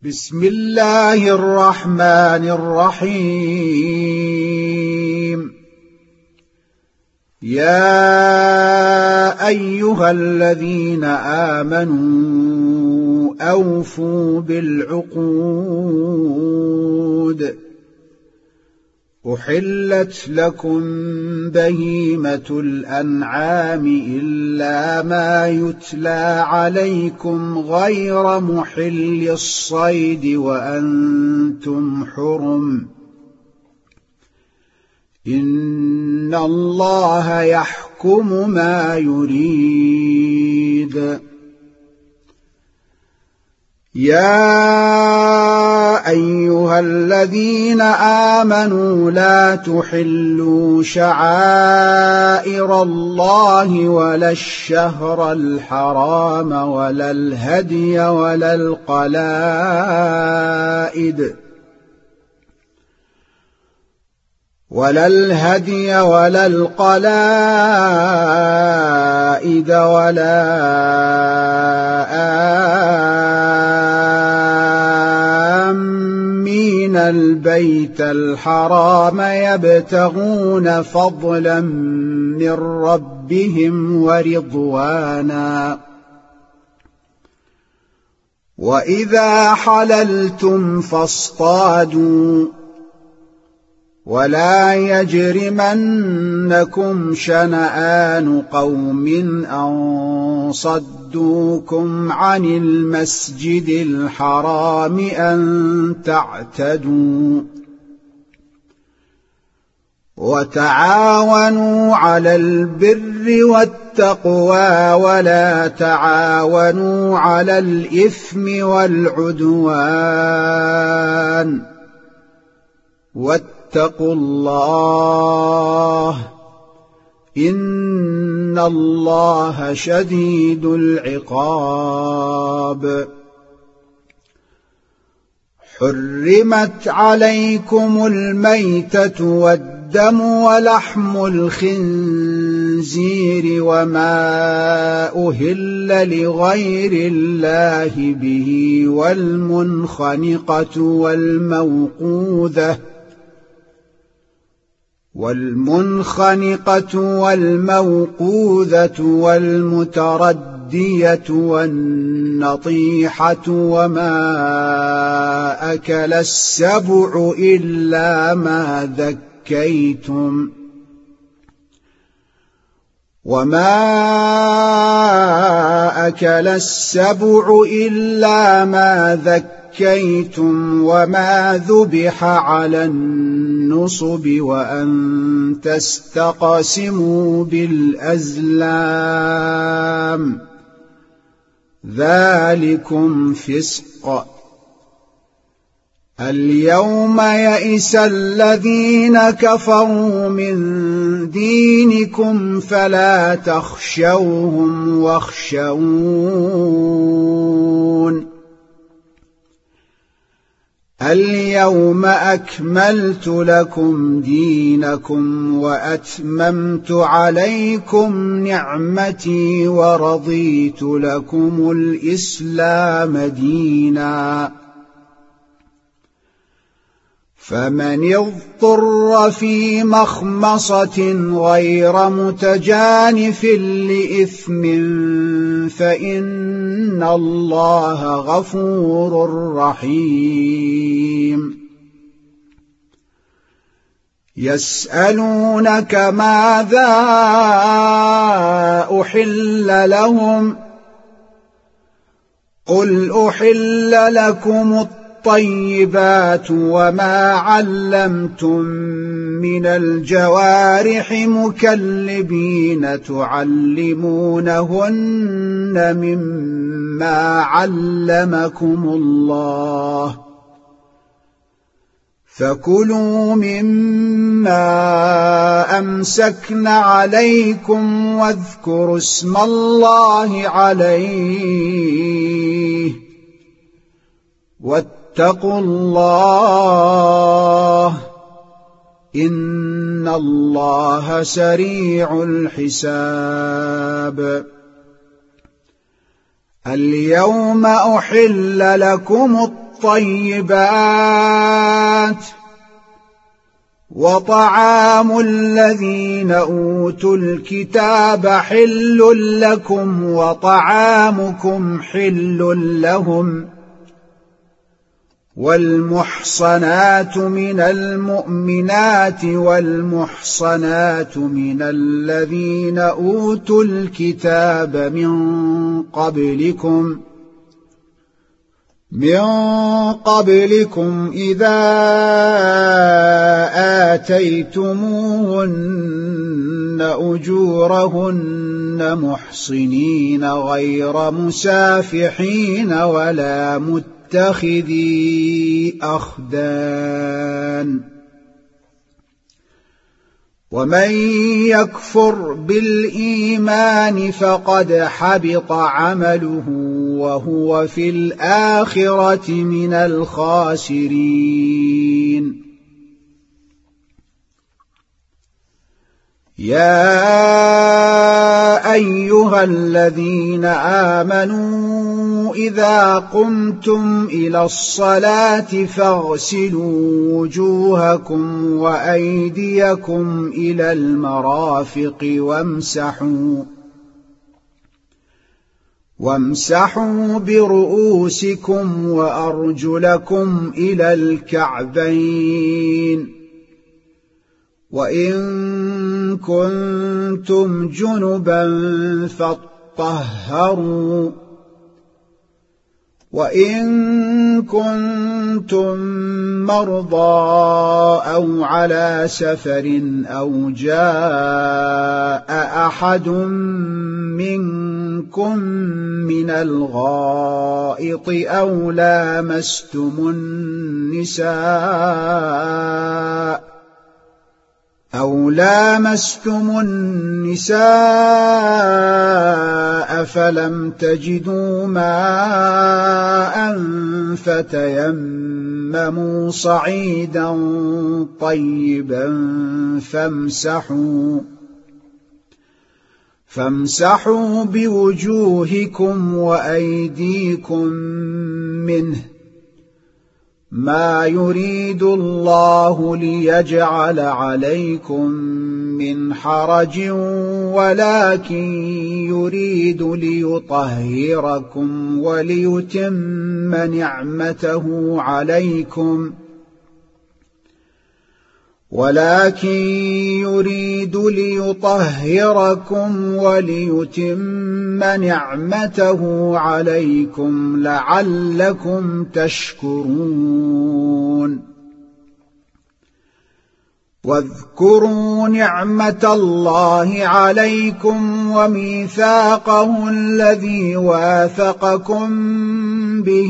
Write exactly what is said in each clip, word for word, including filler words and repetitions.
بسم الله الرحمن الرحيم. يا أيها الذين آمنوا أوفوا بالعقود. أحلت لكم بهيمة الأنعام إلا ما يتلى عليكم غير محل الصيد وأنتم حرم. إن الله يحكم ما يريد. يا أيها الذين آمنوا لا تحلوا شعائر الله ولا الشهر الحرام ولا الهدي ولا القلائد ولا الهدي ولا القلائد ولا آمين البيت الحرام يبتغون فضلا من ربهم ورضوانا. وإذا حللتم فاصطادوا ولا يجرمنكم شنآن قوم أن صدوكم عن المسجد الحرام أن تعتدوا. وتعاونوا على البر والتقوى ولا تعاونوا على الإثم والعدوان. واتقوا الله إن الله شديد العقاب. حرمت عليكم الميتة والدم ولحم الخنزير وما أهل لغير الله به والمنخنقة والموقوذة والمنخنقة والموقوذة والمتردية والنطيحة وما أكل السبع إلا ما ذكيتم وما أكل السبع إلا ما ذكيتم وما ذبح على النصب وأن تستقسموا بالأزلام ذلكم فسق. اليوم يئس الذين كفروا من دينكم فلا تخشوهم واخشون. اليوم أكملت لكم دينكم وأتممت عليكم نعمتي ورضيت لكم الإسلام دينا. فمن اضطر في مخمصة غير متجانف لإثم فإن الله غفور رحيم. يسألونك ماذا أحل لهم قل أحل لكم الطيبات وما علمتم من الجوارح مكلبين تعلمونهن مما علمكم الله فكلوا مما أمسكن عليكم واذكروا اسم الله عليه واتقوا الله إن الله سريع الحساب. اليوم أحل لكم الطيبات وطعام الذين أوتوا الكتاب حل لكم وطعامكم حل لهم والمحصنات من المؤمنات والمحصنات من الذين أوتوا الكتاب من قبلكم من قبلكم إذا آتيتموهن أجورهن محصنين غير مسافحين ولا متخذي أخدان ومن يكفر بالإيمان فقد حبط عمله وهو في الآخرة من الخاسرين يا أيها الذين آمنوا إذا قمتم إلى الصلاة فاغسلوا وجوهكم وأيديكم إلى المرافق وامسحوا وامسحوا برؤوسكم وأرجلكم إلى الكعبين وإن كنتم جنبا فاطهروا وإن كنتم مرضى أو على سفر أو جاء أحد منكم من الغائط أو لامستم النساء أو لامستم النساء فلم تجدوا ماء فتيمموا صعيدا طيبا فامسحوا فامسحوا بوجوهكم وأيديكم منه ما يريد الله ليجعل عليكم من حرج ولكن يريد ليطهركم وليتم نعمته عليكم ولكن يريد ليطهركم وليتم نعمته عليكم لعلكم تشكرون واذكروا نعمة الله عليكم وميثاقه الذي واثقكم به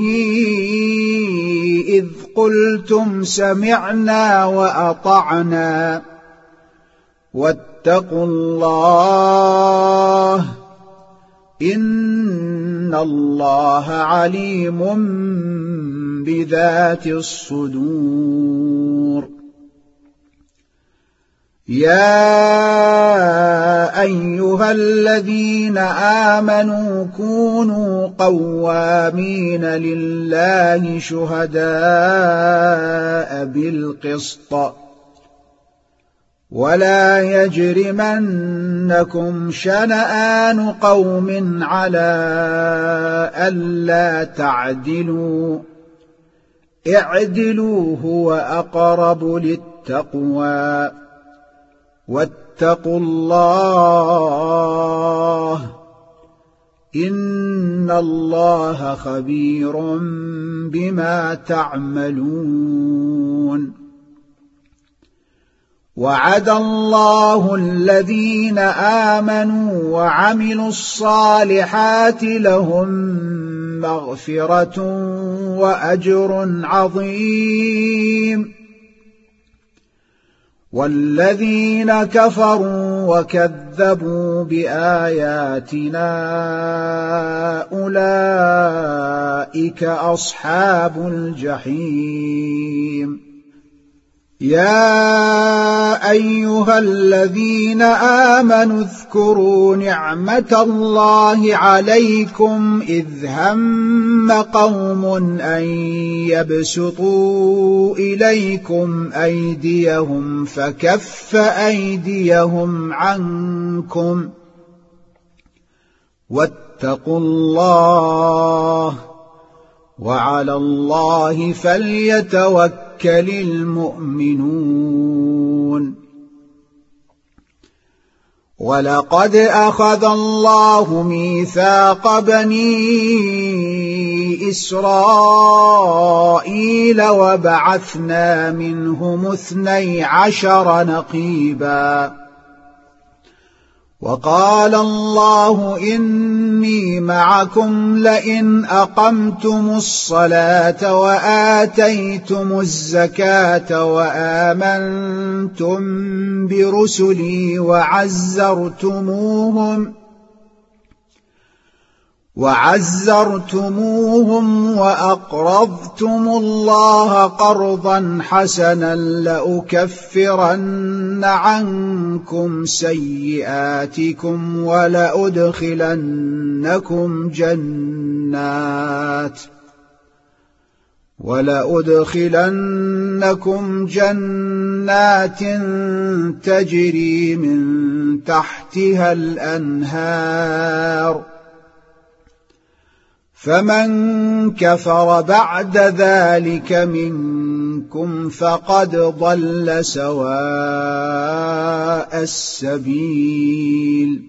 إذ قلتم سمعنا وأطعنا واتقوا الله إن الله عليم بذات الصدور يا أيها الذين آمنوا كونوا قوامين لله شهداء بالقسط ولا يجرمنكم شنآن قوم على ألا تعدلوا اعدلوا هو أقرب للتقوى واتقوا الله إن الله خبير بما تعملون وعد الله الذين آمنوا وعملوا الصالحات لهم مغفرة وأجر عظيم والذين كفروا وكذبوا بآياتنا أولئك أصحاب الجحيم يا أيها الذين آمنوا اذكروا نعمة الله عليكم إذ هم قوم أن يبسطوا إليكم أيديهم فكف أيديهم عنكم واتقوا الله وعلى الله فليتوكل المؤمنون. ولقد أخذ الله ميثاق بني إسرائيل وبعثنا منهم اثني عشر نقيبا وقال الله إني معكم لئن أقمتم الصلاة وآتيتم الزكاة وآمنتم برسلي وعزرتموهم وعزرتموهم وأقرضتم الله قرضا حسنا لأكفرن عنكم سيئاتكم ولأدخلنكم جنات ولأدخلنكم جنات تجري من تحتها الأنهار فمن كفر بعد ذلك منكم فقد ضل سواء السبيل.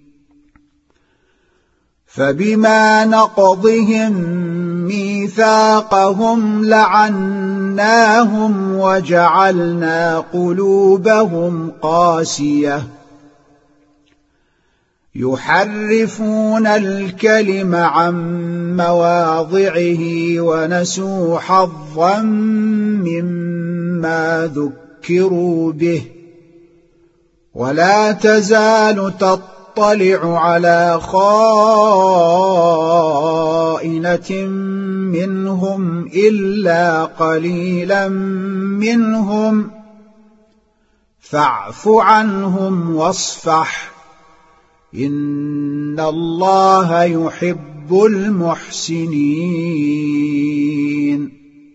فبما نقضهم ميثاقهم لعناهم وجعلنا قلوبهم قاسية يحرفون الكلم عن مواضعه ونسوا حظا مما ذكروا به ولا تزال تطلع على خائنة منهم إلا قليلا منهم فاعف عنهم واصفح إن الله يحب المحسنين.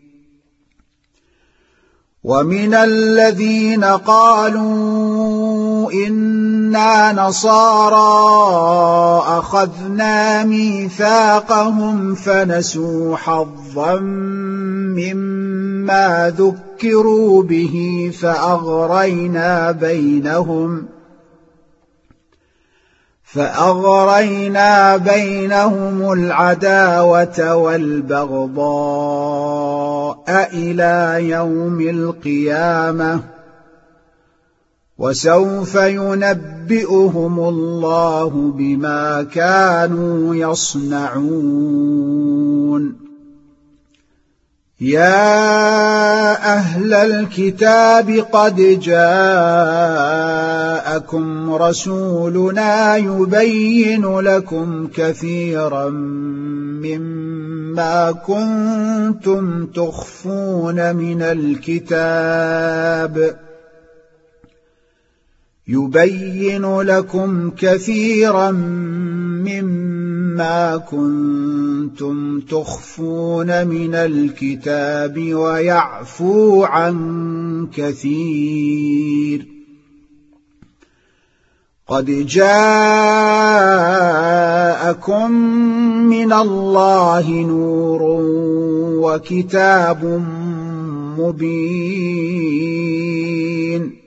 ومن الذين قالوا إنا نصارى أخذنا ميثاقهم فنسوا حظا مما ذكروا به فأغرينا بينهم فأغرينا بينهم العداوة والبغضاء إلى يوم القيامة وسوف ينبئهم الله بما كانوا يصنعون. يا أهل الكتاب قد جاءكم رسولنا يبين لكم كثيرا مما كنتم تخفون من الكتاب يبين لكم كثيرا مما كنتم تخفون من الكتاب ويعفو عن كثير. قد جاءكم من الله نور وكتاب مبين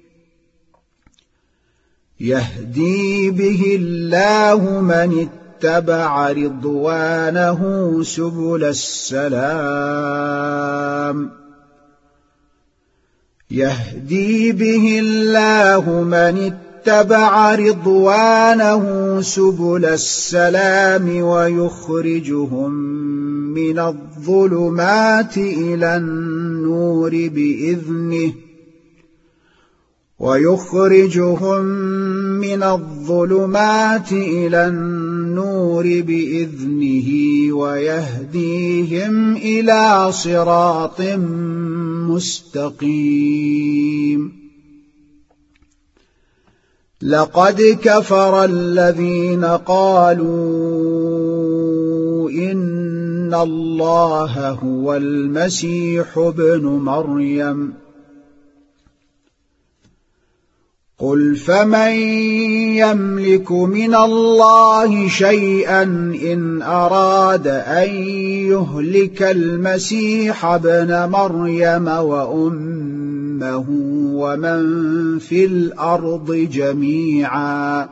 يهدي به الله من اتبع رضوانه سبل السلام يهدي به الله من اتبع رضوانه سبل السلام ويخرجهم من الظلمات إلى النور بإذنه ويخرجهم من الظلمات إلى النور بإذنه ويهديهم إلى صراط مستقيم لقد كفر الذين قالوا إن الله هو المسيح ابن مريم قل فمن يملك من الله شيئا إن أراد أن يهلك المسيح ابن مريم وأمه ومن في الأرض جميعا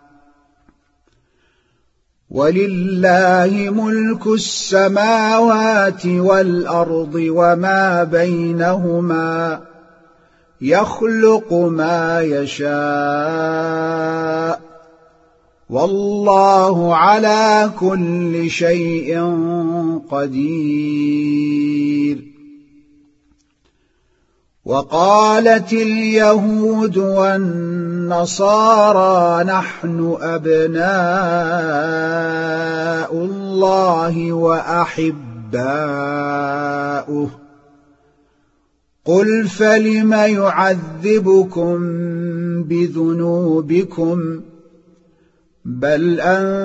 ولله ملك السماوات والأرض وما بينهما يخلق ما يشاء والله على كل شيء قدير وقالت اليهود والنصارى نحن أبناء الله وأحباؤه قل فلم يعذبكم بذنوبكم بل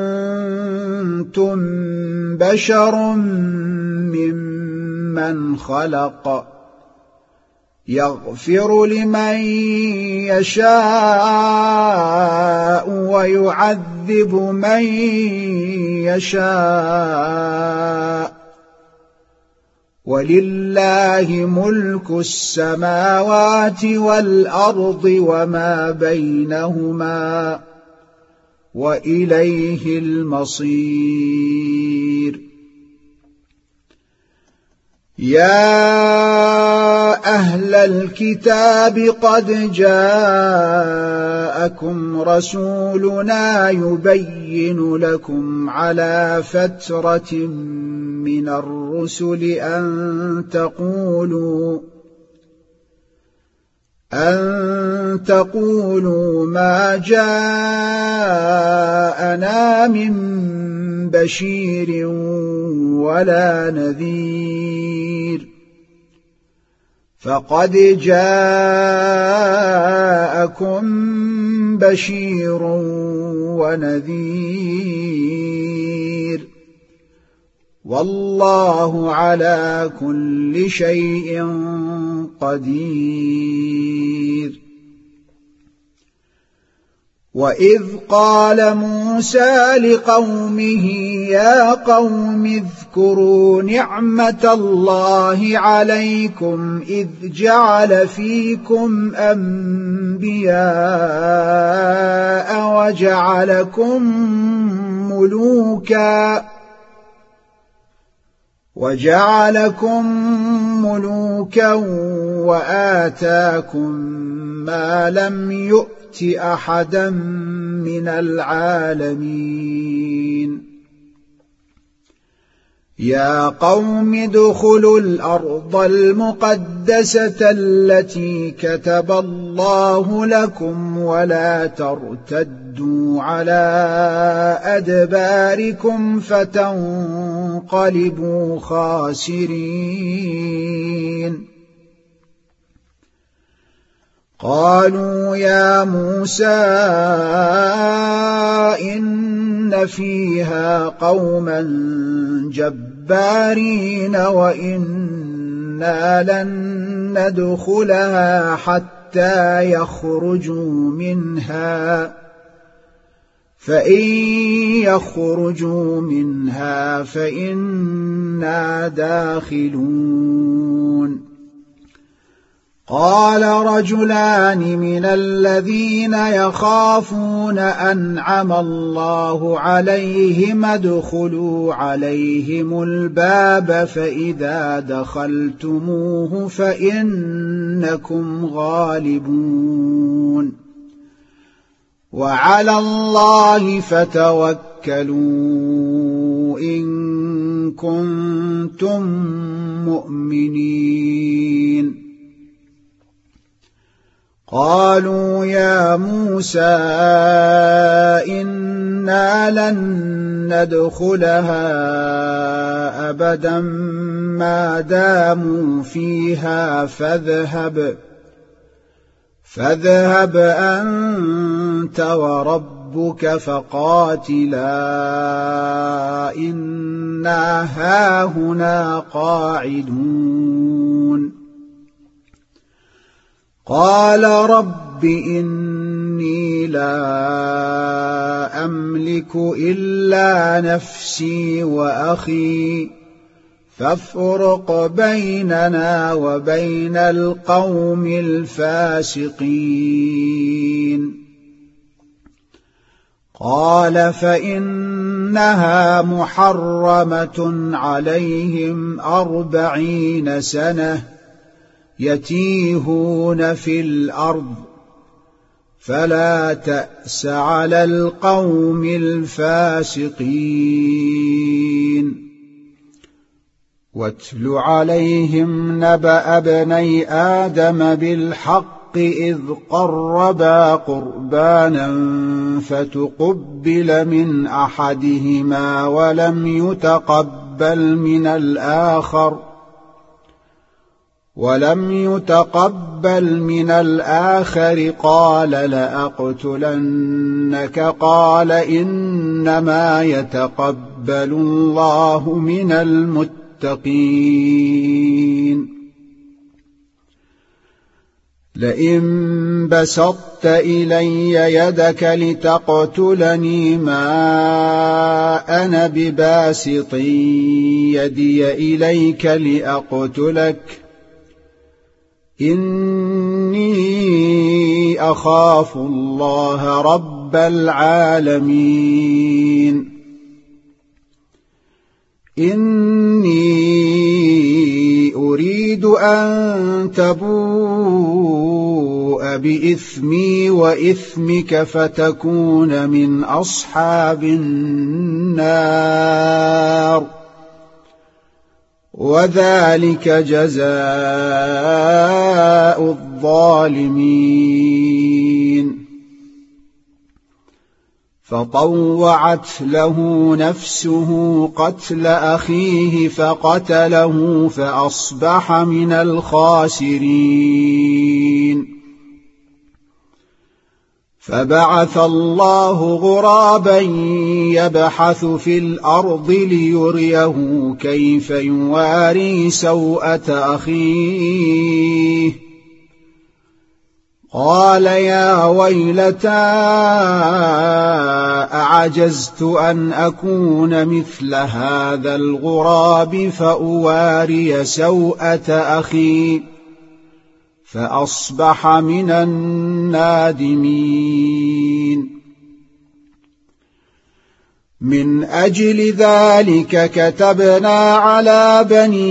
أنتم بشر ممن خلق يغفر لمن يشاء ويعذب من يشاء ولله ملك السماوات والأرض وما بينهما وإليه المصير يا أهل الكتاب قد جاءكم رسولنا يبين لكم على فترة من الرسل أن تقولوا أن تقولوا ما جاءنا من بشير ولا نذير فقد جاءكم بشير ونذير والله على كل شيء قدير وإذ قال موسى لقومه يا قوم اذكروا نعمة الله عليكم إذ جعل فيكم أنبياء وجعلكم ملوكا وجعلكم ملوكا وآتاكم ما لم يؤت أحدا من العالمين يا قوم ادخلوا الأرض المقدسة التي كتب الله لكم ولا ترتدوا على أدباركم فتنقلبوا خاسرين قالوا يا موسى إن فيها قوما جبارين وإنا لن ندخلها حتى يخرجوا منها فإن يخرجوا منها فإنا داخلون قال رجلان من الذين يخافون أنعم الله عليهم ادخلوا عليهم الباب فإذا دخلتموه فإنكم غالبون وعلى الله فتوكلوا إن كنتم مؤمنين قالوا يا موسى إنا لن ندخلها أبدا ما داموا فيها فاذهب فاذهب أنت وربك فقاتلا إنا هاهنا قاعدون قال رب إني لا أملك إلا نفسي وأخي فافرق بيننا وبين القوم الفاسقين قال فإنها محرمة عليهم أربعين سنة يتيهون في الأرض فلا تأس على القوم الفاسقين واتل عليهم نبأ ابني آدم بالحق إذ قربا قربانا فتقبل من أحدهما ولم يتقبل من الآخر ولم يتقبل من الآخر قال لأقتلنك قال إنما يتقبل الله من المتقين لئن بسطت إلي يدك لتقتلني ما أنا بباسط يدي إليك لأقتلك إني أخاف الله رب العالمين إني أريد أن تبوء بإثمي وإثمك فتكون من أصحاب النار وذلك جزاء الظالمين فطوعت له نفسه قتل أخيه فقتله فأصبح من الخاسرين فبعث الله غرابا يبحث في الأرض ليريه كيف يواري سوءة أخيه قال يا ويلتى أعجزت أن أكون مثل هذا الغراب فأواري سوءة أخي فأصبح من النادمين من أجل ذلك كتبنا على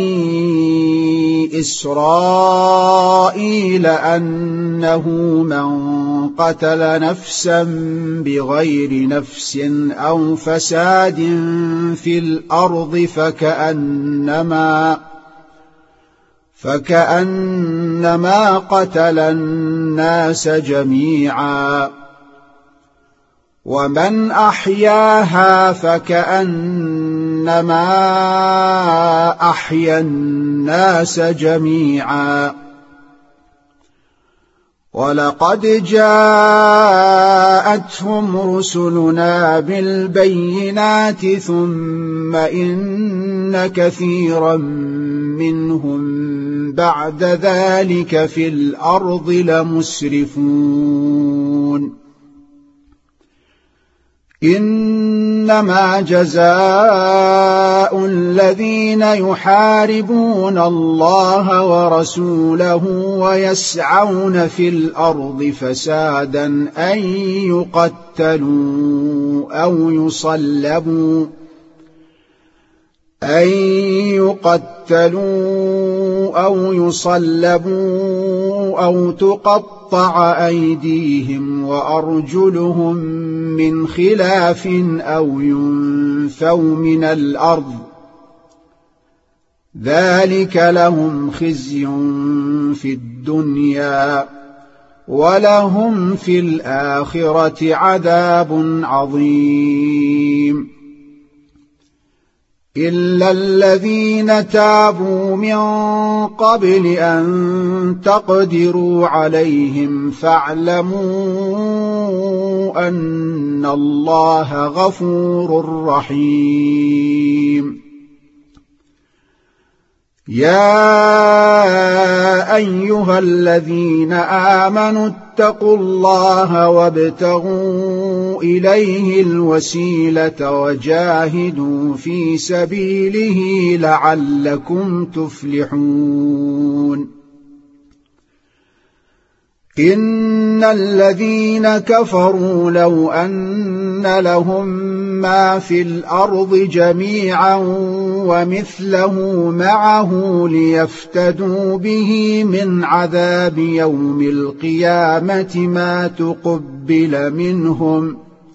بني إسرائيل أنه من قتل نفسا بغير نفس أو فساد في الأرض فكأنما فكأنما قتل الناس جميعا ومن أحياها فكأنما أحيا الناس جميعا ولقد جاءتهم رسلنا بالبينات ثم إن كثيرا منهم بعد ذلك في الأرض لمسرفون إنما جزاء الذين يحاربون الله ورسوله ويسعون في الأرض فسادا أن يقتلوا أو يصلبوا أن يقتلوا أو يصلبوا أو تقطع أيديهم وأرجلهم من خلاف أو ينفوا من الأرض ذلك لهم خزي في الدنيا ولهم في الآخرة عذاب عظيم إلا الذين تابوا من قبل أن تقدروا عليهم فاعلموا أن الله غفور رحيم يا أيها الذين آمنوا اتقوا الله وابتغوا إليه الوسيلة وجاهدوا في سبيله لعلكم تفلحون إن الذين كفروا لو أن لهم ما في الأرض جميعا ومثله معه ليفتدوا به من عذاب يوم القيامة ما تقبل منهم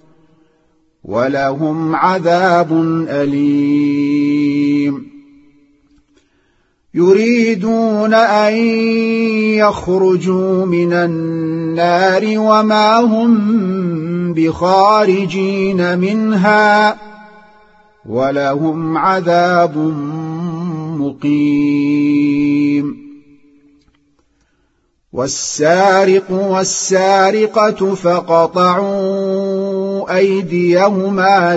ولهم عذاب أليم يريدون أن يخرجوا من النار وما هم بخارجين منها ولهم عذاب مقيم والسارق والسارقة فقطعوا أيديهما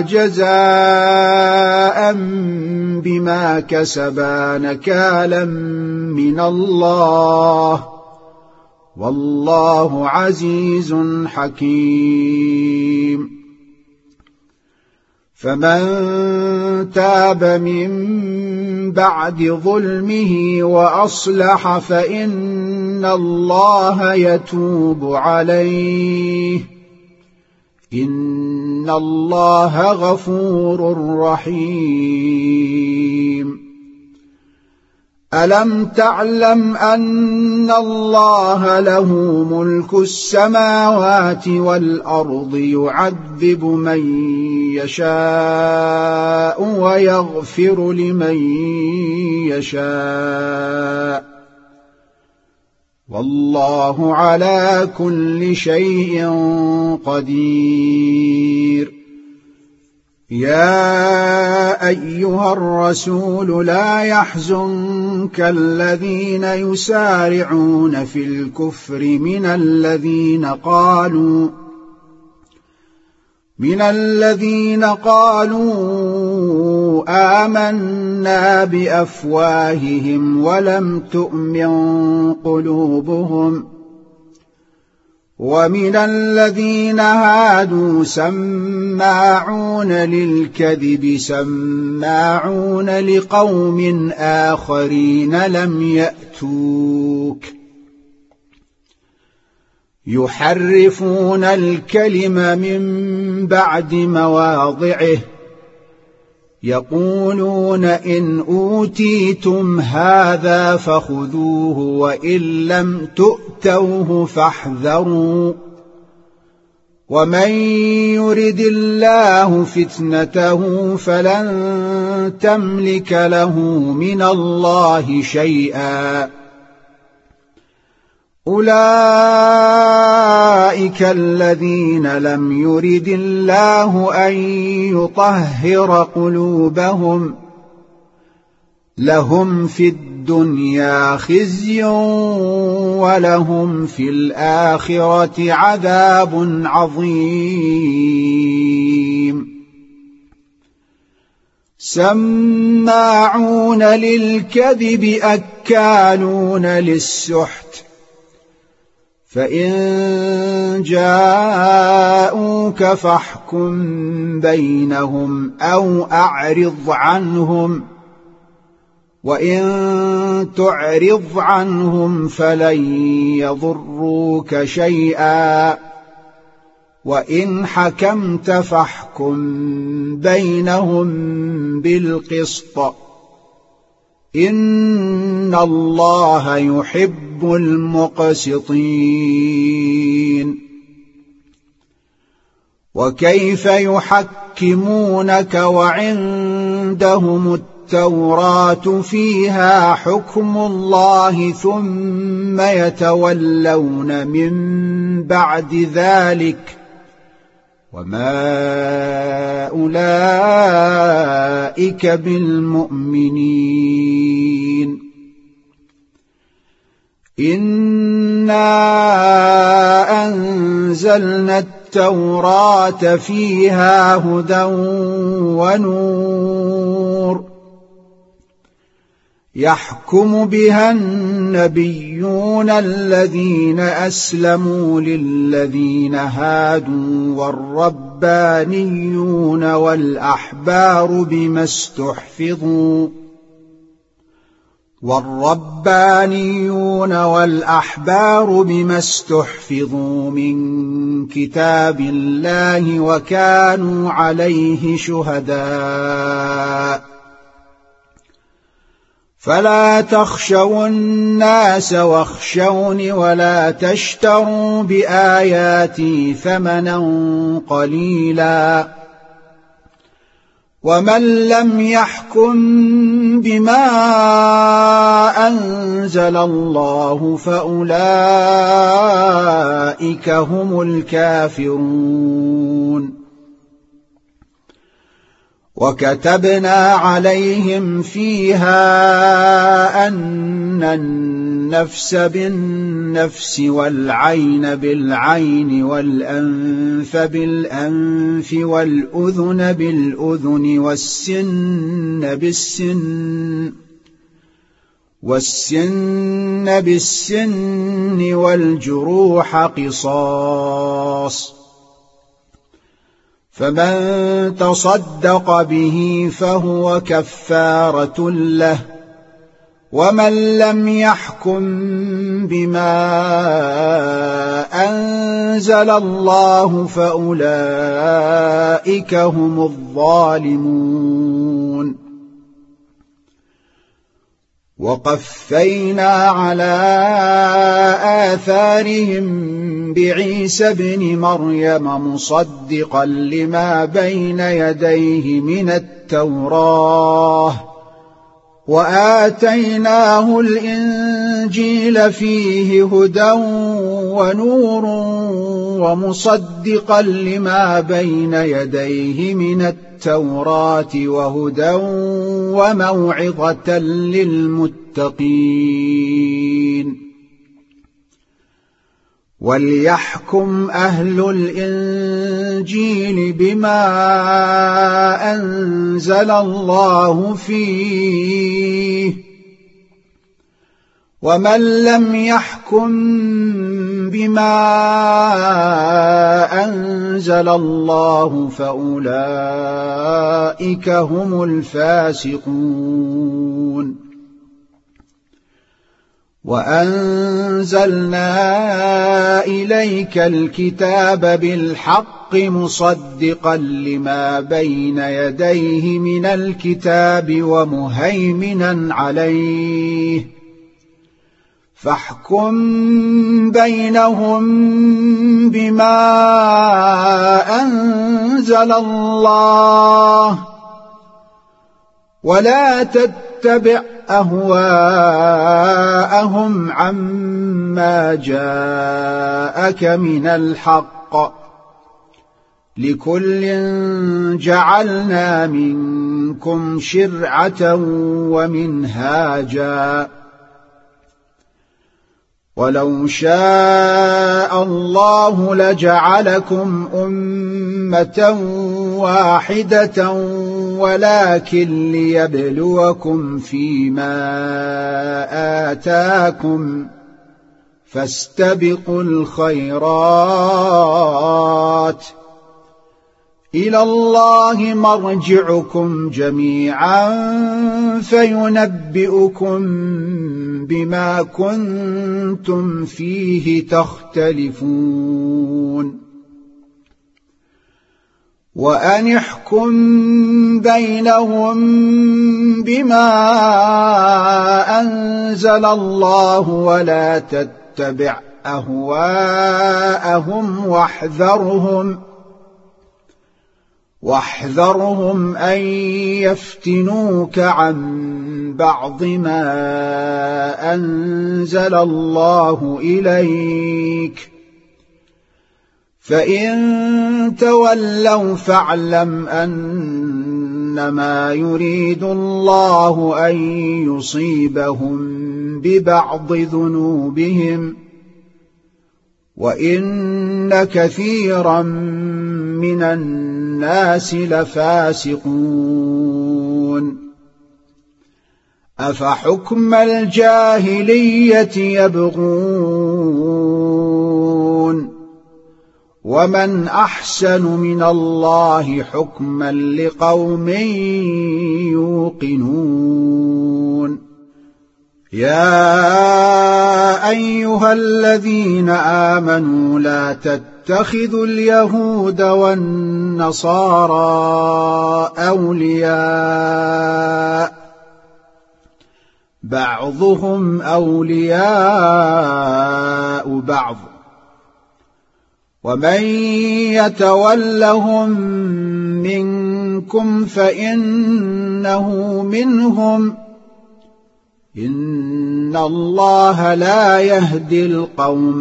جزاء بما كسبا نكالا من الله والله عزيز حكيم فمن تاب من بعد ظلمه وأصلح فإن الله يتوب عليه إن الله غفور رحيم ألم تعلم أن الله له ملك السماوات والأرض يعذب من يشاء ويغفر لمن يشاء والله على كل شيء قدير يا أيها الرسول لا يحزنك الذين يسارعون في الكفر من الذين قالوا من الذين قالوا آمنا بأفواههم ولم تؤمن قلوبهم ومن الذين هادوا سماعون للكذب سماعون لقوم آخرين لم يأتوك يحرفون الكلم من بعد مواضعه يقولون إن أوتيتم هذا فخذوه وإن لم تؤتوه فاحذروا ومن يرد الله فتنته فلن تملك له من الله شيئا أولئك الذين لم يرد الله أن يطهر قلوبهم لهم في الدنيا خزي ولهم في الآخرة عذاب عظيم سماعون للكذب أكالون للسحت فإن جاءوك فاحكم بينهم أو أعرض عنهم وإن تعرض عنهم فلن يضروك شيئا وإن حكمت فاحكم بينهم بالقسط إن الله يحب المقسطين وكيف يحكمونك وعندهم التوراة فيها حكم الله ثم يتولون من بعد ذلك وما أولئك بالمؤمنين. إنا أنزلنا التوراة فيها هدى ونور يحكم بها النبيون الذين أسلموا للذين هادوا والربانيون والأحبار بما استحفظوا والربانيون والأحبار بما استحفظوا من كتاب الله وكانوا عليه شهداء. فلا تخشوا الناس واخشوني ولا تشتروا بآياتي ثمنا قليلا ومن لم يحكم بما أنزل الله فأولئك هم الكافرون. وكتبنا عليهم فيها أن النفس بالنفس والعين بالعين والأنف بالأنف والأذن بالأذن والسن بالسن والسن بالسن والجروح قصاص فمن تصدق به فهو كفارة له ومن لم يحكم بما أنزل الله فأولئك هم الظالمون. وقفينا على آثارهم بعيسى ابن مريم مصدقا لما بين يديه من التوراة وآتيناه الإنجيل فيه هدى ونور ومصدقا لما بين يديه من التوراة وهدى وموعظة للمتقين. وليحكم أهل الإنجيل بما أنزل الله فيه ومن لم يحكم بما أنزل الله فأولئك هم الفاسقون. وأنزلنا إليك الكتاب بالحق مصدقا لما بين يديه من الكتاب ومهيمنا عليه فاحكم بينهم بما أنزل الله ولا تتبع أهواءهم عما جاءك من الحق لكل جعلنا منكم شرعة ومنهاجا ولو شاء الله لجعلكم أمة واحدة ولكن ليبلوكم فيما آتاكم فاستبقوا الخيرات إلى الله مرجعكم جميعا فينبئكم بما كنتم فيه تختلفون. وأن احكم بينهم بما أنزل الله ولا تتبع أهواءهم واحذرهم واحذرهم أن يفتنوك عن بعض ما أنزل الله إليك، فإن تولوا فاعلم أنما يريد الله أن يصيبهم ببعض ذنوبهم، وإن كثيرا من الناس لفاسقون. أفحكم الجاهلية يبغون ومن أحسن من الله حكما لقوم يوقنون. يا أيها الذين آمنوا لا تتخذوا اليهود والنصارى أولياء بعضهم أولياء بعض، ومن يتولهم منكم فإنه منهم، إن الله لا يهدي القوم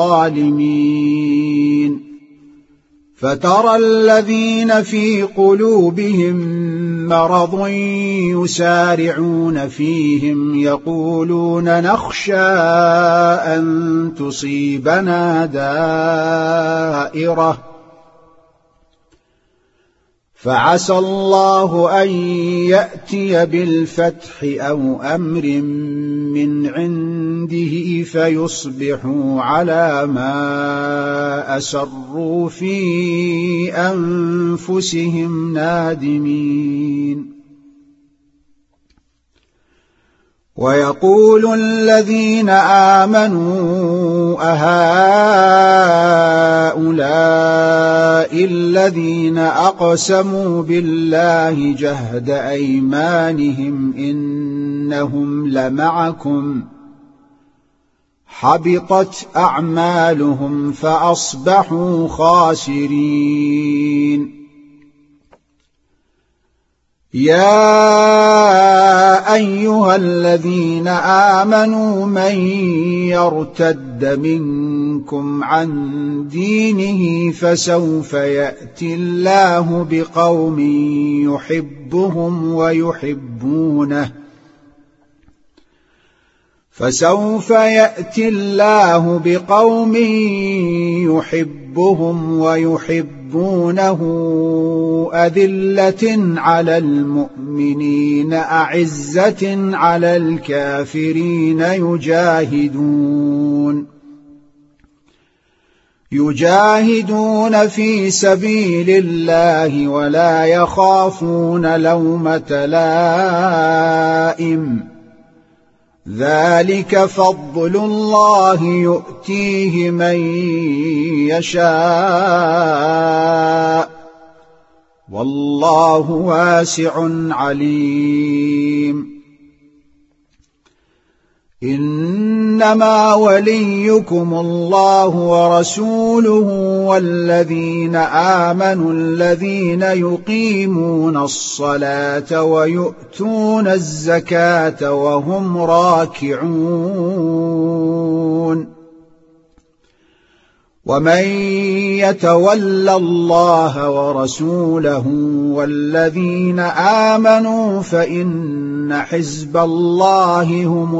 الظالمين. فترى الذين في قلوبهم مرض يسارعون فيهم يقولون نخشى أن تصيبنا دائرة، فعسى الله أن يأتي بالفتح أو أمر من عنده فيصبحوا على ما أسروا في أنفسهم نادمين. ويقول الذين آمنوا أهؤلاء الذين أقسموا بالله جهد أيمانهم إنهم لمعكم حبطت أعمالهم فأصبحوا خاسرين. يا أيها الذين آمنوا من يرتد منكم عن دينه فسوف يأتي الله بقوم يحبهم ويحبونه فسوف يأتي الله بقوم يحبهم ويحبونه أذلة على المؤمنين أعزة على الكافرين يجاهدون يجاهدون في سبيل الله ولا يخافون لومة لائم، ذلك فضل الله يؤتيه من يشاء والله واسع عليم. إنما وليكم الله ورسوله والذين آمنوا الذين يقيمون الصلاة ويؤتون الزكاة وهم راكعون. ومن يتول الله ورسوله والذين آمنوا فإن حزب الله هم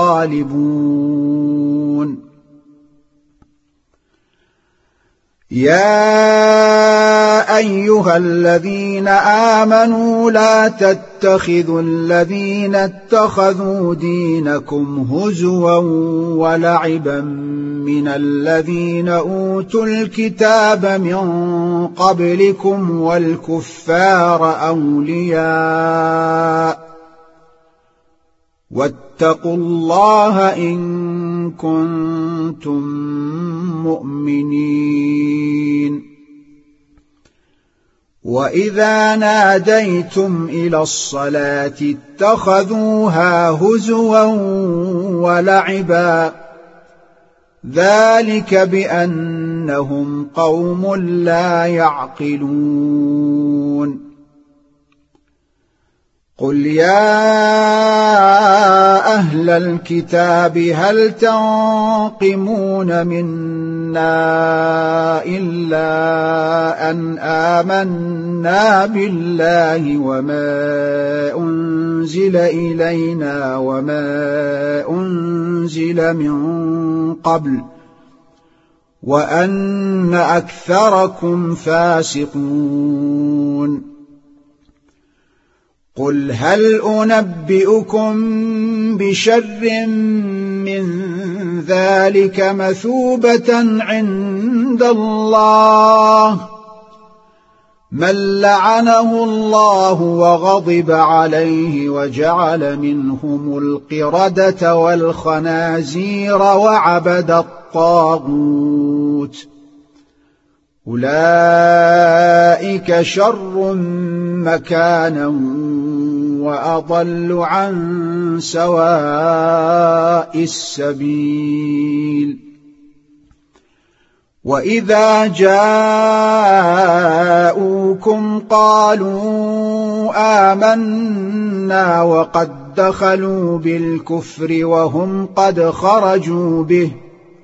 الغالبون. يا أيها الذين آمنوا لا تتخذوا الذين اتخذوا دينكم هزوا ولعبا من الذين أوتوا الكتاب من قبلكم والكفار أولياء واتقوا الله إن كنتم مؤمنين. وإذا ناديتم إلى الصلاة اتخذوها هزوا ولعبا ذلك بأنهم قوم لا يعقلون. قل يا أهل الكتاب هل تنقمون منا إلا أن آمنا بالله وما أنزل إلينا وما أنزل من قبل وأن أكثركم فاسقون قل هل أنبئكم بشر من ذلك مثوبة عند الله من لعنه الله وغضب عليه وجعل منهم القردة والخنازير وعبد الطاغوت أولئك شر مكانا وأضل عن سواء السبيل وإذا جاءوكم قالوا آمنا وقد دخلوا بالكفر وهم قد خرجوا به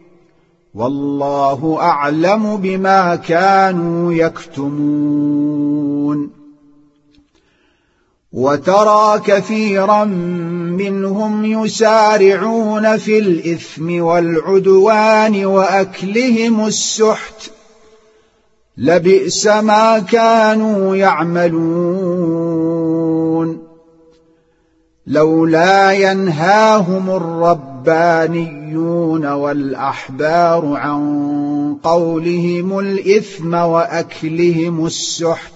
والله أعلم بما كانوا يكتمون وترى كثيرا منهم يسارعون في الإثم والعدوان وأكلهم السحت لبئس ما كانوا يعملون لولا ينهاهم الربانيون والأحبار عن قولهم الإثم وأكلهم السحت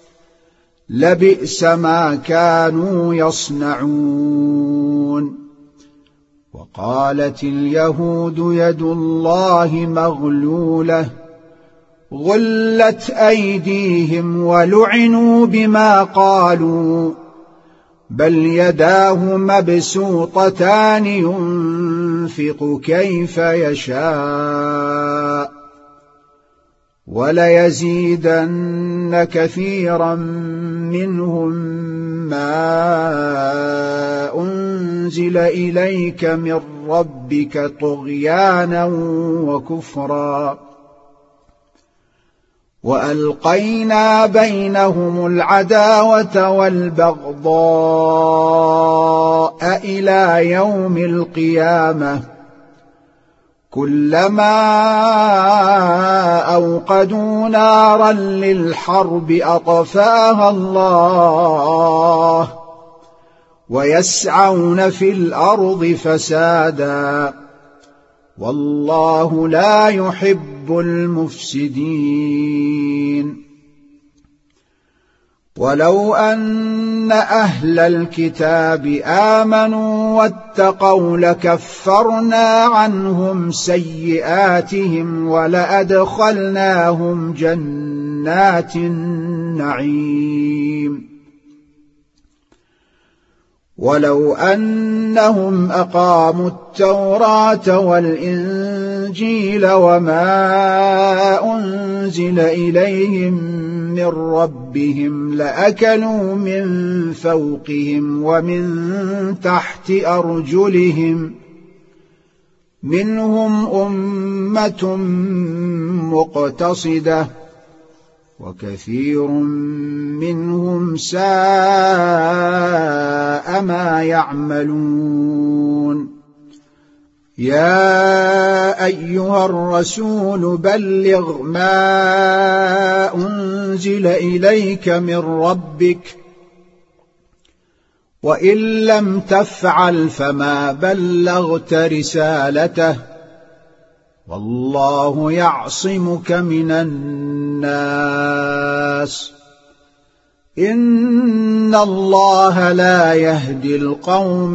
لبئس ما كانوا يصنعون وقالت اليهود يد الله مغلولة غلت أيديهم ولعنوا بما قالوا بل يداه مبسوطتان ينفق كيف يشاء وليزيدن كثيرا منهم ما أنزل إليك من ربك طغيانا وكفرا وألقينا بينهم العداوة والبغضاء إلى يوم القيامة كلما أوقدوا نارا للحرب أطفاها الله ويسعون في الأرض فسادا والله لا يحب المفسدين ولو أن أهل الكتاب آمنوا واتقوا لكفرنا عنهم سيئاتهم ولأدخلناهم جنات النعيم ولو أنهم أقاموا التوراة والإنجيل وما أنزل إليهم من ربهم لأكلوا من فوقهم ومن تحت أرجلهم منهم أمة مقتصدة وكثير منهم ساء ما يعملون يا أيها الرسول بلغ ما أنزل إليك من ربك وإن لم تفعل فما بلغت رسالته والله يعصمك من الناس إن الله لا يهدي القوم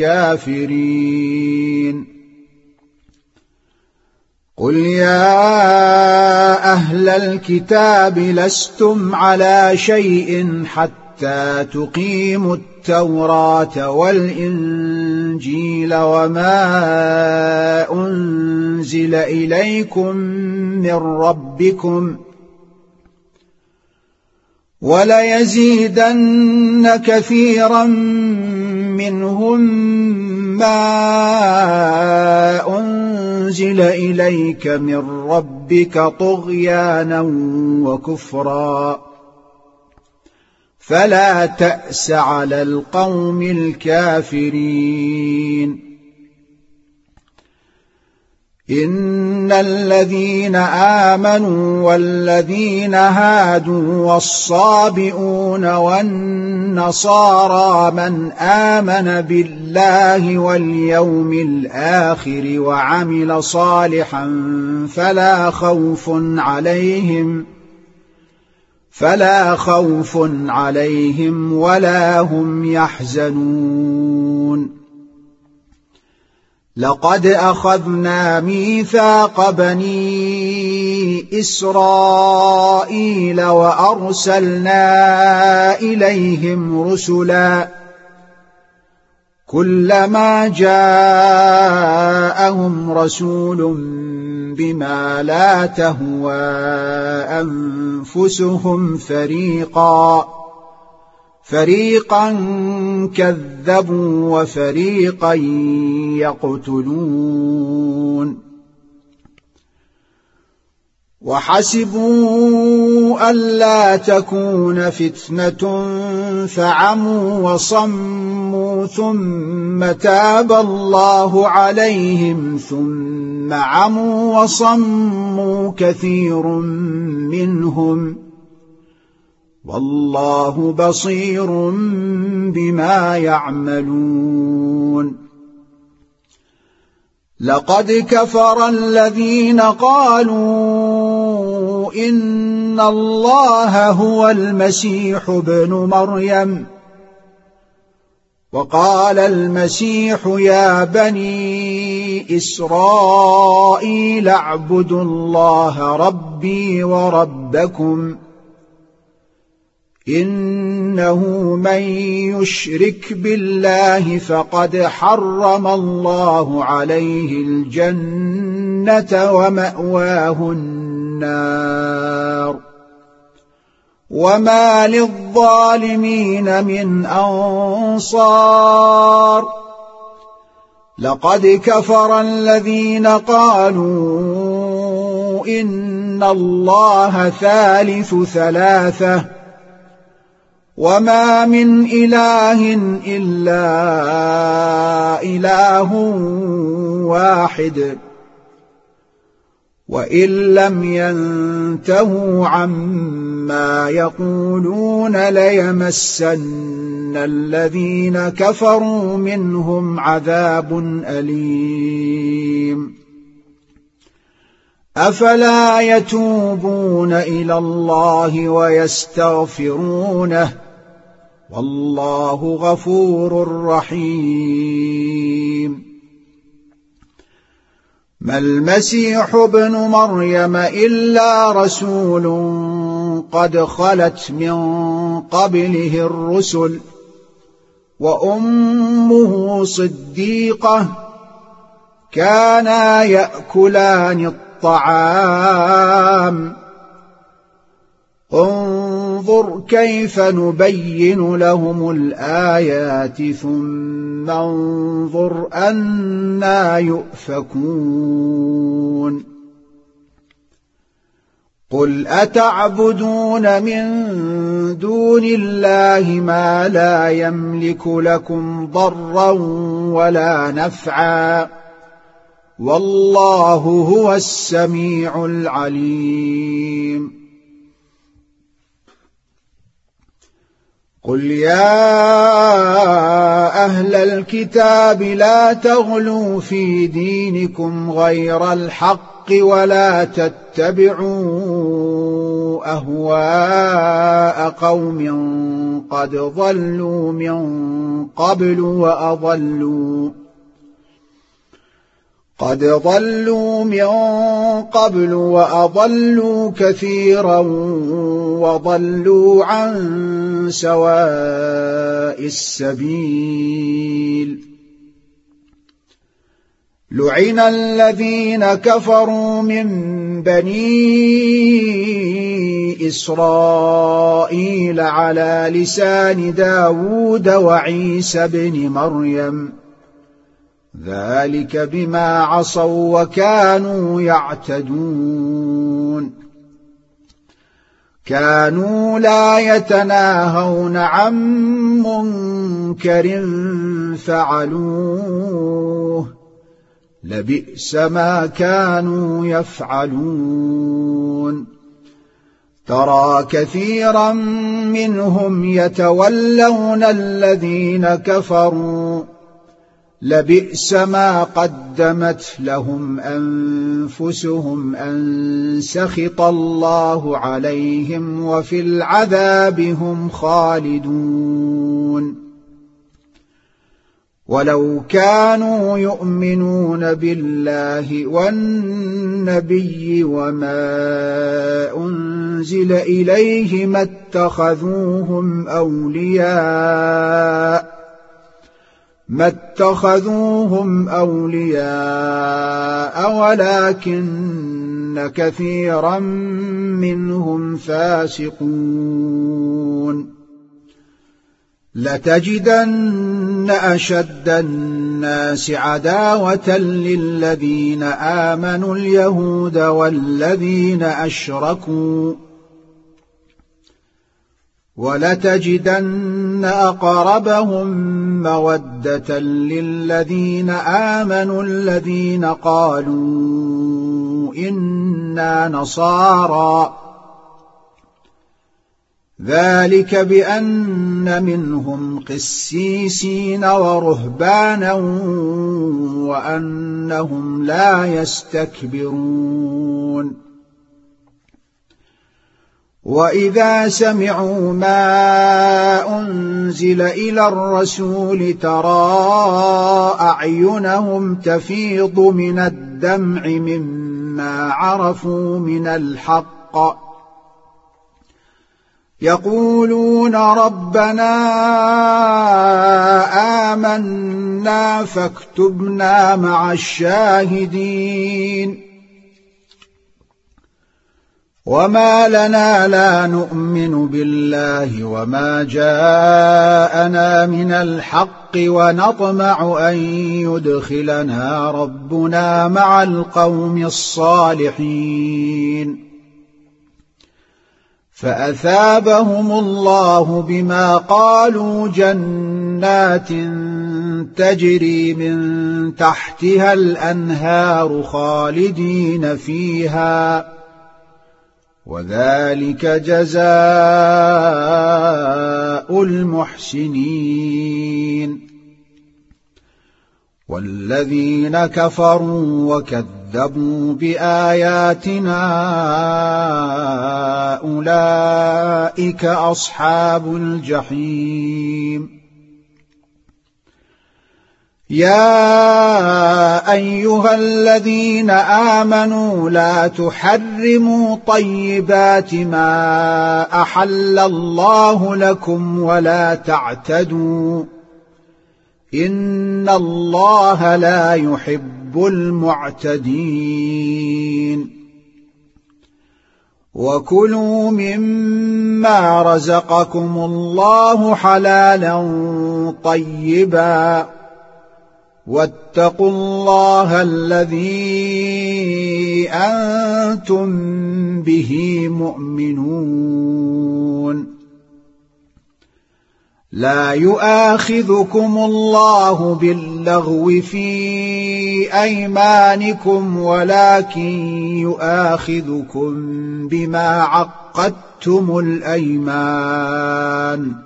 الكافرين قل يا أهل الكتاب لستم على شيء حتى تقيموا التوراة والإنجيل وما أنزل إليكم من ربكم وليزيدن كثيرا منهم ما أنزل إليك من ربك طغيانا وكفرا فلا تأس على القوم الكافرين. إن الذين آمنوا والذين هادوا والصابئون والنصارى من آمن بالله واليوم الآخر وعمل صالحا فلا خوف عليهم فلا خوف عليهم ولا هم يحزنون. لقد أخذنا ميثاق بني إسرائيل وأرسلنا إليهم رسلا كلما جاءهم رسول بما لا تهوى أنفسهم فريقا فريقا كذبوا وفريقا يقتلون. وحسبوا ألا تكون فتنة فعموا وصموا ثم تاب الله عليهم ثم عموا وصموا كثير منهم والله بصير بما يعملون. لقد كفر الذين قالوا إن الله هو المسيح ابن مريم وقال المسيح يا بني إسرائيل اعبدوا الله ربي وربكم إنه من يشرك بالله فقد حرم الله عليه الجنة ومأواه النار وما للظالمين من أنصار. لقد كفر الذين قالوا إن الله ثالث ثلاثة وما من إله إلا إله واحد وإن لم ينتهوا عما يقولون ليمسن الذين كفروا منهم عذاب أليم. أفلا يتوبون إلى الله ويستغفرونه والله غفور رحيم. ما المسيح ابن مريم إلا رسول قد خلت من قبله الرسل وأمه صديقة كانا يأكلان الطعام انظر كيف نبين لهم الآيات ثم انظر أنى يؤفكون. قل أتعبدون من دون الله ما لا يملك لكم ضرا ولا نفعا والله هو السميع العليم. قل يا أهل الكتاب لا تغلوا في دينكم غير الحق ولا تتبعوا أهواء قوم قد ضلوا من قبل وأضلوا قد ضلوا من قبل وأضلوا كثيرا وضلوا عن سواء السبيل. لعن الذين كفروا من بني إسرائيل على لسان داود وعيسى بن مريم ذلك بما عصوا وكانوا يعتدون كانوا لا يتناهون عن منكر فعلوه لبئس ما كانوا يفعلون ترى كثيرا منهم يتولون الذين كفروا لبئس ما قدمت لهم أنفسهم أن سخط الله عليهم وفي العذاب هم خالدون ولو كانوا يؤمنون بالله والنبي وما أنزل إليه ما اتخذوهم أولياء ما اتخذوهم أولياء ولكن كثيرا منهم فاسقون لتجدن أشد الناس عداوة للذين آمنوا اليهود والذين أشركوا ولتجدن أقربهم مودة للذين آمنوا الذين قالوا إنا نصارى ذلك بأن منهم قسيسين ورهبانا وأنهم لا يستكبرون وإذا سمعوا ما أنزل إلى الرسول ترى أعينهم تفيض من الدمع مما عرفوا من الحق يقولون ربنا آمنا فاكتبنا مع الشاهدين وما لنا لا نؤمن بالله وما جاءنا من الحق ونطمع أن يدخلنا ربنا مع القوم الصالحين فأثابهم الله بما قالوا جنات تجري من تحتها الأنهار خالدين فيها وذلك جزاء المحسنين والذين كفروا وكذبوا بآياتنا أولئك أصحاب الجحيم يا أيها الذين آمنوا لا تحرموا طيبات ما أحل الله لكم ولا تعتدوا إن الله لا يحب المعتدين وكلوا مما رزقكم الله حلالا طيبا واتقوا الله الذي أنتم به مؤمنون لا يؤاخذكم الله باللغو في أيمانكم ولكن يؤاخذكم بما عقدتم الأيمان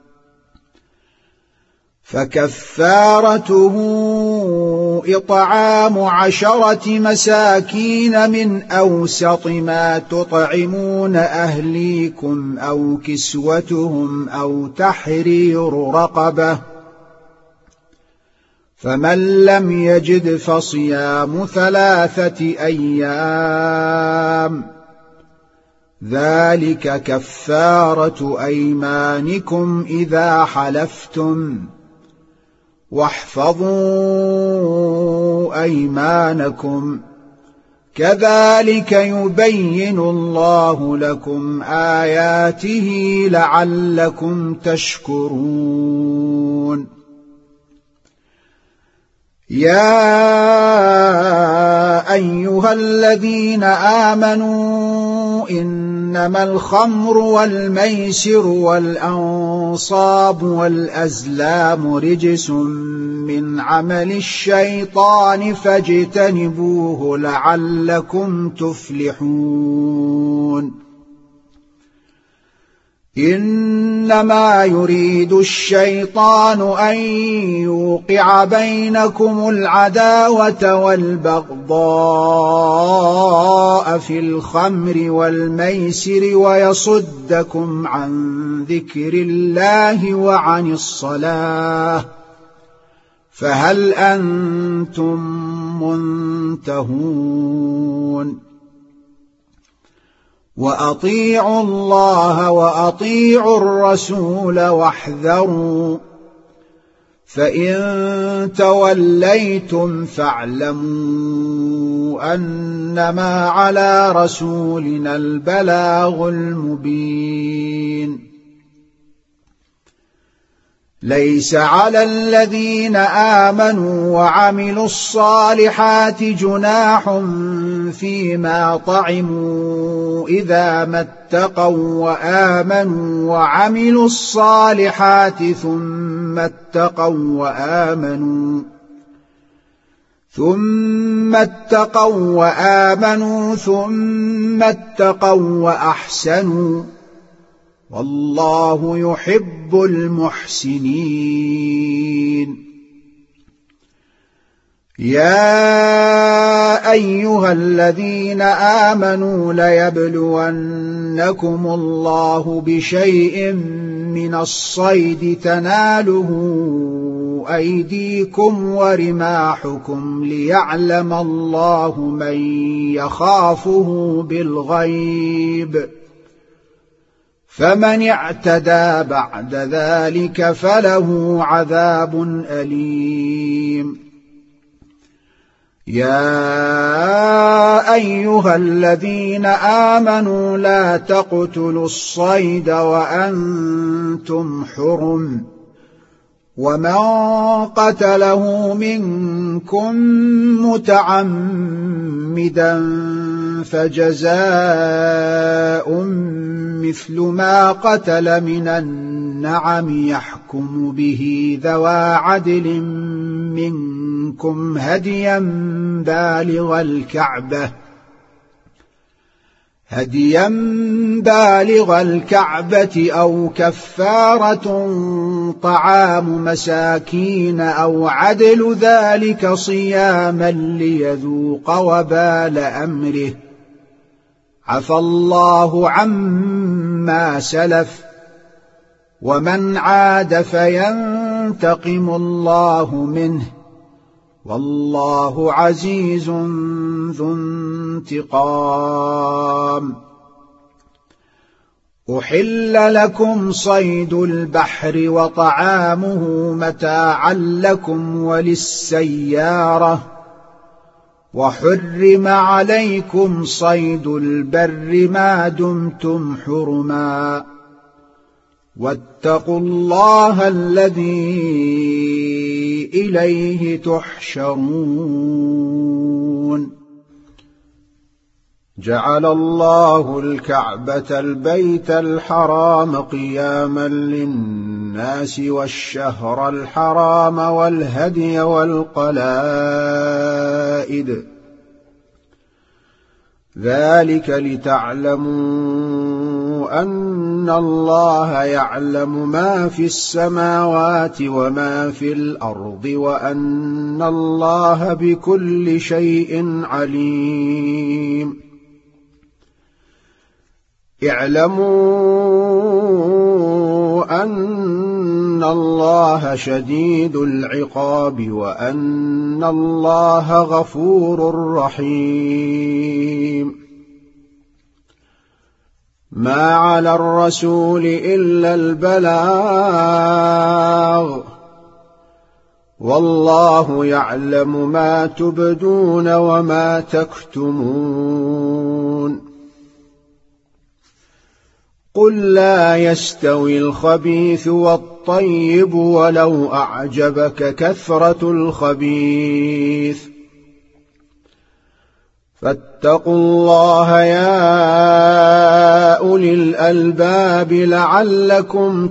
فكفارته إطعام عشرة مساكين من أوسط ما تطعمون أهليكم أو كسوتهم أو تحرير رقبة فمن لم يجد فصيام ثلاثة أيام ذلك كفارة أيمانكم إذا حلفتم واحفظوا أيمانكم كذلك يبين الله لكم آياته لعلكم تشكرون يا أيها الذين آمنوا إنما الخمر والميسر والأنصاب والأزلام رجس من عمل الشيطان فاجتنبوه لعلكم تفلحون إنما يريد الشيطان أن يوقع بينكم العداوة والبغضاء في الخمر والميسر ويصدكم عن ذكر الله وعن الصلاة فهل أنتم منتهون وأطيعوا الله وأطيعوا الرسول واحذروا فإن توليتم فاعلموا أنما على رسولنا البلاغ المبين ليس على الذين آمنوا وعملوا الصالحات جناح فيما طعموا إذا ما اتقوا وآمنوا وعملوا الصالحات ثم اتقوا وآمنوا ثم اتقوا وآمنوا ثم اتقوا وأحسنوا والله يحب المحسنين يا أيها الذين آمنوا ليبلونكم الله بشيء من الصيد تناله أيديكم ورماحكم ليعلم الله من يخافه بالغيب فمن اعتدى بعد ذلك فله عذاب أليم يا أيها الذين آمنوا لا تقتلوا الصيد وأنتم حرم ومن قتله منكم متعمدا فجزاء مثل ما قتل من النعم يحكم به ذوى عدل منكم هديا بالغ الكعبة هديا بالغ الكعبة أو كفارة طعام مساكين أو عدل ذلك صياما ليذوق وبال أمره عفى الله عما سلف ومن عاد فينتقم الله منه والله عزيز ذو انتقام أحل لكم صيد البحر وطعامه متاعا لكم وللسيارة وحرم عليكم صيد البر ما دمتم حرما واتقوا الله الذي إليه تحشرون جعل الله الكعبة البيت الحرام قياما للناس والشهر الحرام والهدي والقلائد ذلك لتعلموا أن الله يعلم ما في السماوات وما في الأرض وأن الله بكل شيء عليم اعلموا أن الله شديد العقاب وأن الله غفور رحيم ما على الرسول إلا البلاغ والله يعلم ما تبدون وما تكتمون. قل لا يستوي الخبيث والطيب ولو أعجبك كثرة الخبيث، فاتقوا الله يا أولي الألباب لعلكم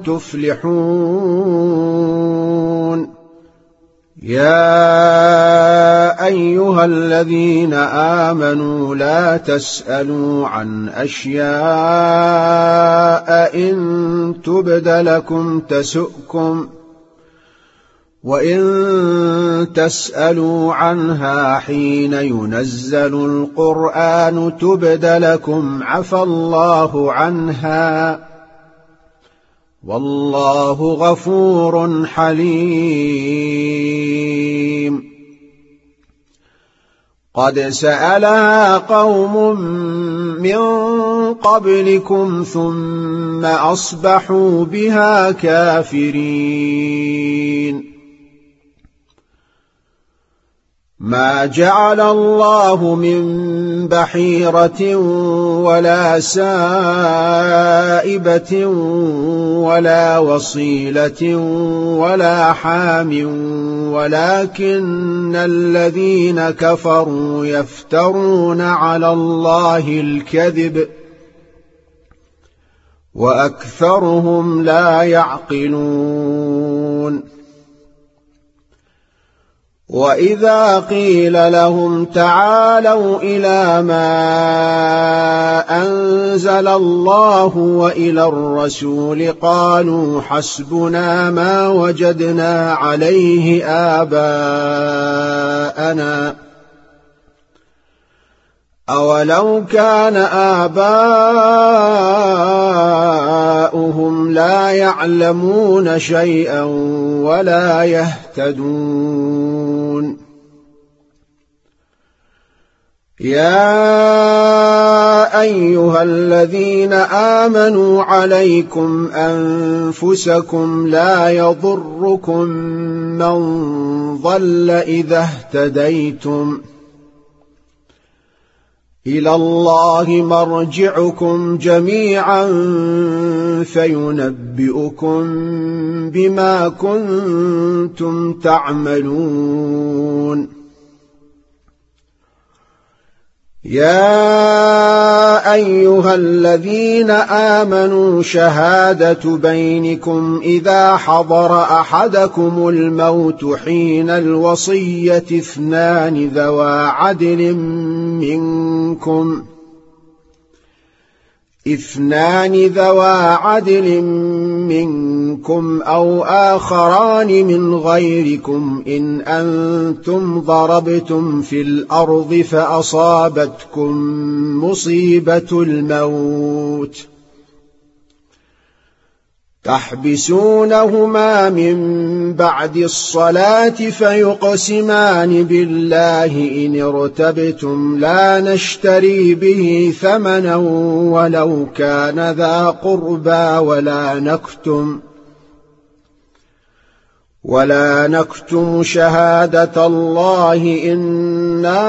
تفلحون. يا أيها الذين آمنوا لا تسألوا عن أشياء إن تبد لكم تسؤكم، وإن تسألوا عنها حين ينزل القرآن تبد لكم عفى الله عنها، والله غفور حليم. قد سألها قوم من قبلكم ثم أصبحوا بها كافرين. ما جعل الله من بحيرة ولا سائبة ولا وصيلة ولا حام، ولكن الذين كفروا يفترون على الله الكذب وأكثرهم لا يعقلون. وإذا قيل لهم تعالوا إلى ما أنزل الله وإلى الرسول قالوا حسبنا ما وجدنا عليه آباءنا، أولو كان آباؤهم لا يعلمون شيئا ولا يهتدون. يا أيها الذين آمنوا عليكم أنفسكم لا يضركم من ضل إذا اهتديتم، إلى الله مرجعكم جميعا فينبئكم بما كنتم تعملون. يا أيها الذين آمنوا شهادة بينكم إذا حضر أحدكم الموت حين الوصية اثنان ذوى عدل منكم اثنان ذوى عدل منكم أو آخران من غيركم إن أنتم ضربتم في الأرض فأصابتكم مصيبة الموت تحبسونهما من بعد الصلاة فيقسمان بالله إن ارتبتم لا نشتري به ثمنا ولو كان ذا قربى ولا نكتم ولا نكتم شهادة الله إنا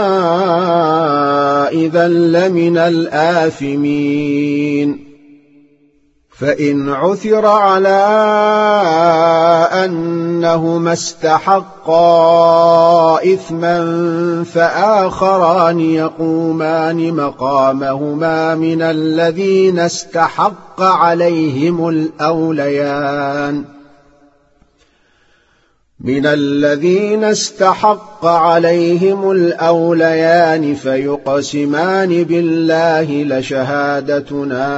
إذا لمن الآثمين. فإن عثر على أنهما استحقا إثما فآخران يقومان مقامهما من الذين استحق عليهم الأوليان من الذين استحق عليهم الأوليان فيقسمان بالله لشهادتنا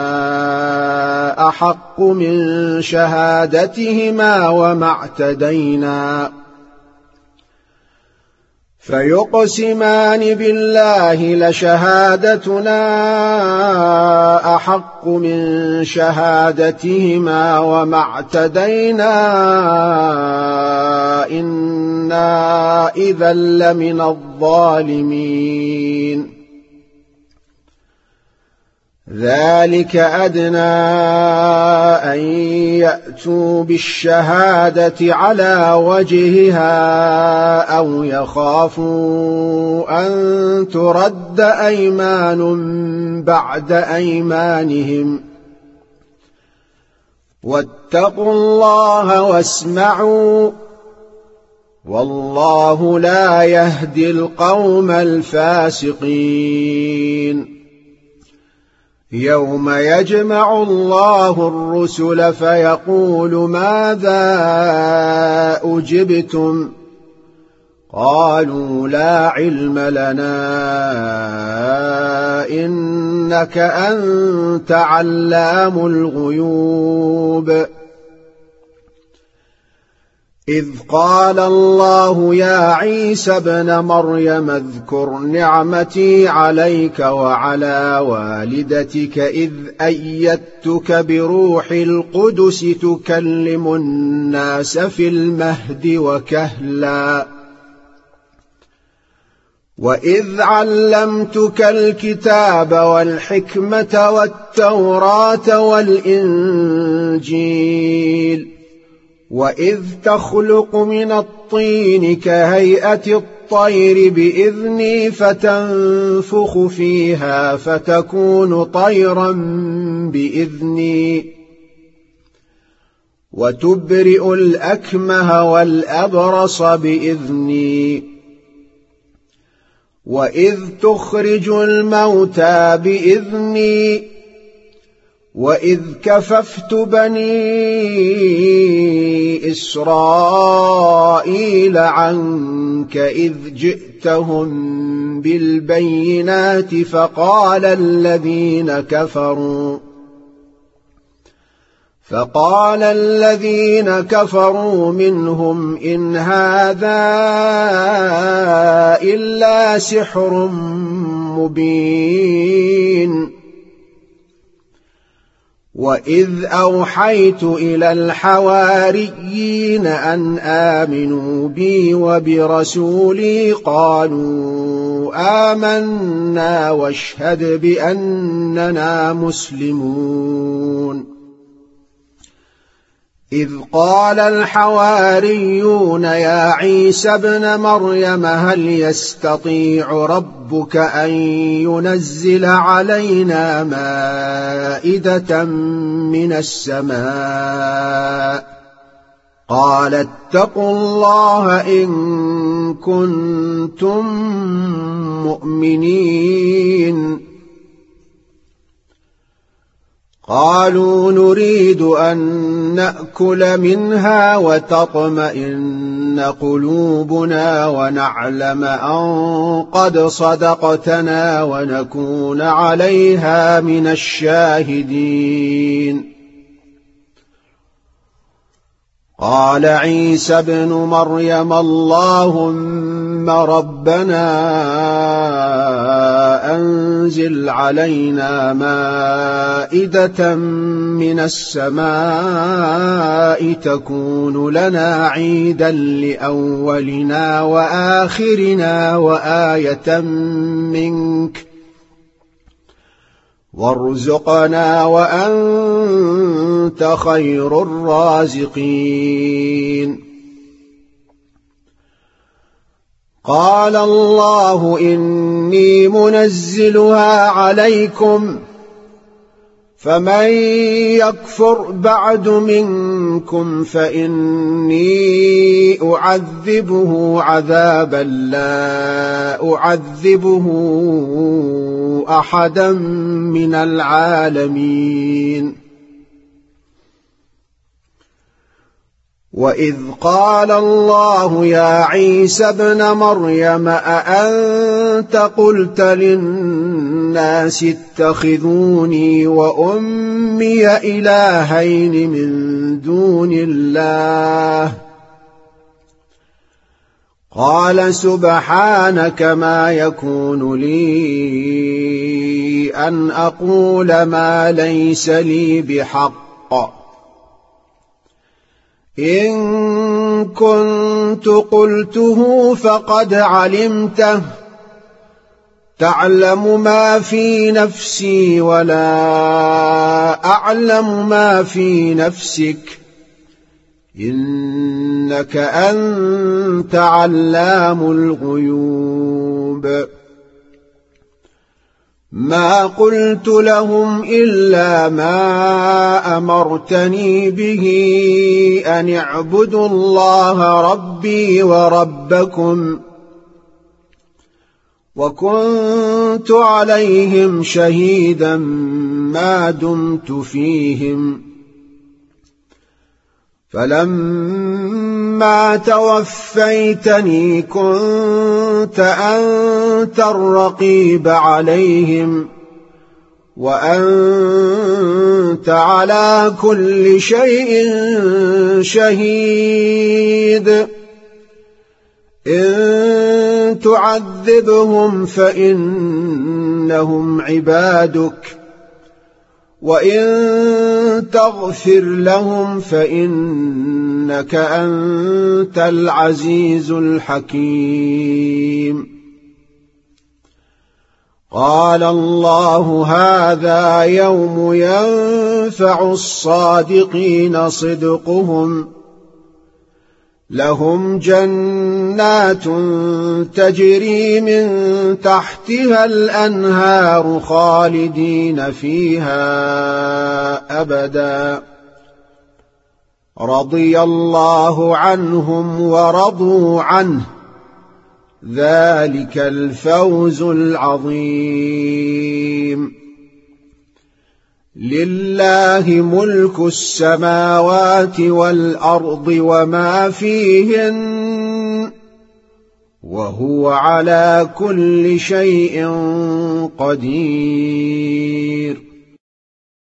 أحق من شهادتهما وما اعتدينا فيقسمان بالله لشهادتنا أحق من شهادتهما وما اعتدينا إنا إذا لمن الظالمين. ذلك أدنى أن يأتوا بالشهادة على وجهها أو يخافوا أن ترد أيمان بعد أيمانهم واتقوا الله واسمعوا والله لا يهدي القوم الفاسقين يوم يجمع الله الرسل فيقول ماذا أجبتم قالوا لا علم لنا إنك أنت علام الغيوب إذ قال الله يا عيسى ابن مريم اذكر نعمتي عليك وعلى والدتك إذ أيدتك بروح القدس تكلم الناس في المهد وكهلا وإذ علمتك الكتاب والحكمة والتوراة والإنجيل وإذ تخلق من الطين كهيئة الطير بإذني فتنفخ فيها فتكون طيرا بإذني وتبرئ الأكمه والأبرص بإذني وإذ تخرج الموتى بإذني وإذ كففت بني إسرائيل عنك إذ جئتهم بالبينات فقال الذين كفروا فقال الذين كفروا منهم إن هذا إلا سحر مبين وإذ أوحيت إلى الحواريين أن آمنوا بي وبرسولي قالوا آمنا واشهد بأننا مسلمون إذ قال الحواريون يا عيسى ابن مريم هل يستطيع ربك أن ينزل علينا مائدة من السماء قال اتقوا الله إن كنتم مؤمنين قالوا نريد أن نأكل منها وتطمئن قلوبنا ونعلم أن قد صدقتنا ونكون عليها من الشاهدين قال عيسى ابن مريم اللهم ربنا أنزل علينا مائدة من السماء تكون لنا عيدا لأولنا وآخرنا وآية منك وارزقنا وأنت خير الرازقين قال الله إني منزلها عليكم فمن يكفر بعد منكم فإني أعذبه عذابا لا أعذبه أحدا من العالمين وإذ قال الله يا عيسى ابن مريم أأنت قلت للناس اتخذوني وأمي إلهين من دون الله قال سبحانك ما يكون لي أن أقول ما ليس لي بحق إن كنت قلته فقد علمته تعلم ما في نفسي ولا أعلم ما في نفسك إنك أنت علام الغيوب ما قلت لهم إلا ما أمرتني به أن اعبدوا الله ربي وربكم وكنت عليهم شهيدا ما دمت فيهم فلما توفيتني كنت أنت الرقيب عليهم وأنت على كل شيء شهيد إن تعذبهم فإنهم عبادك وإن تغفر لهم فإنك أنت العزيز الحكيم قال الله هذا يوم ينفع الصادقين صدقهم لهم جنات تجري من تحتها الأنهار خالدين فيها أبدا رضي الله عنهم ورضوا عنه ذلك الفوز العظيم لله ملك السماوات والأرض وما فيهن وهو على كل شيء قدير